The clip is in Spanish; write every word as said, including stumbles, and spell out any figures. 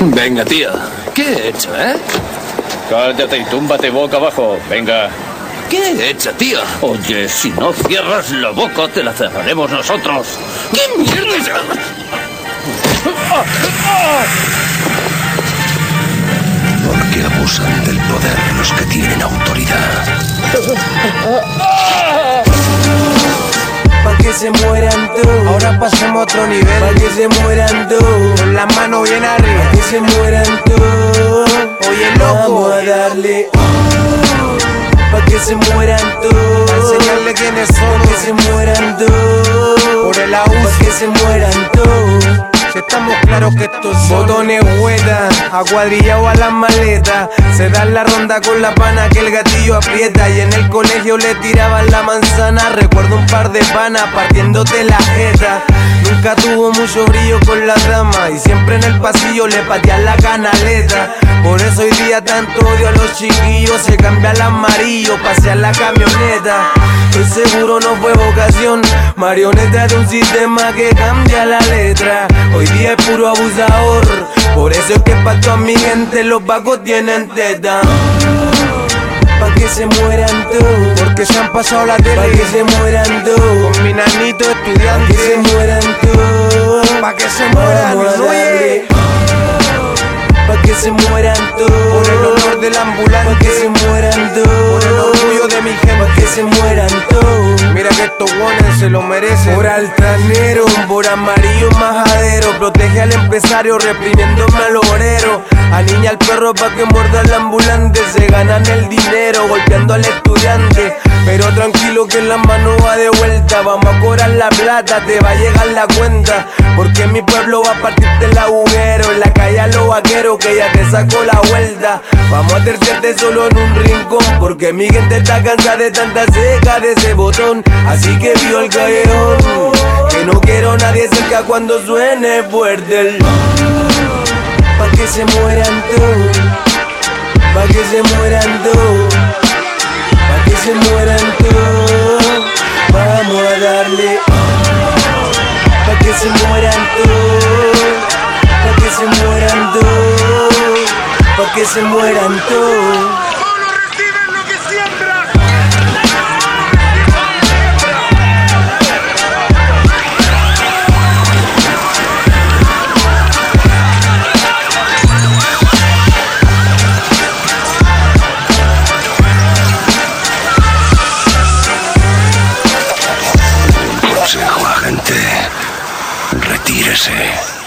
Venga, tío. ¿Qué he hecho, eh? Cállate y túmbate boca abajo. Venga. ¿Qué he hecho, tío? Oye, si no cierras la boca, te la cerraremos nosotros. ¿Qué mierda es? Porque abusan del poder los que tienen autoridad. Pa' que se mueran todos. Ahora pasemos a otro nivel. Pa' que se mueran todos. Con la mano bien arriba. Pa' que se mueran todos. Oye, loco, vamos a darle. Pa' que se mueran todos. Pa' enseñarle quiénes son. Pa' que se mueran todos. Por el abuso. Pa' que se mueran todos. Si estamos claros que estos son botones huetas, acuadrillado a las maletas. Se dan la ronda con la pana que el gatillo aprieta. Y en el colegio le tiraban la manzana. Recuerdo un par de panas partiéndote la jeta. Nunca tuvo mucho brillo con la dama y siempre en el pasillo le patean la canaleta. Por eso hoy día tanto odio a los chiquillos. Se cambia al amarillo, pasea la camioneta. Estoy seguro no fue vocación, marioneta de un sistema que cambia la letra. Hoy día es puro abusador, por eso es que pa' toda mi gente los vagos tienen teta. Pa' que se mueran todos, porque se han pasado la tele. Pa' que se mueran todos, con mi nanito estudiante. Pa' que se mueran todos, pa' que se mueran, oye. Pa' que se mueran todos, por el honor del ambulante. Pa' que se mueran todos, por el orgullo de mi gente. Pa' que se mueran todos, mira que estos guanes se lo merecen. Por altanero, por amarillo majadero. Protege al empresario reprimiéndome al obrero. Aniña al perro pa' que muerda al ambulante. Se ganan el dinero golpeando al estudiante. Pero tranquilo que en la mano va de vuelta. Vamos a cobrar la plata, te va a llegar la cuenta. Porque mi pueblo va a partirte el agujero. En la calle a los vaqueros que ya te sacó la vuelta. Vamos a terciarte solo en un rincón. Porque mi gente está cansada de tanta seca de ese botón. Así que vio el callejón. Que no quiero nadie cerca cuando suene fuerte el. Pa' que se mueran todos. Pa' que se mueran todos. Pa' que se mueran todos. Vamos a darle. Pa' que se mueran todos. Pa' que se mueran todos. Pa' que se mueran todos. Consejo, agente. Retírese.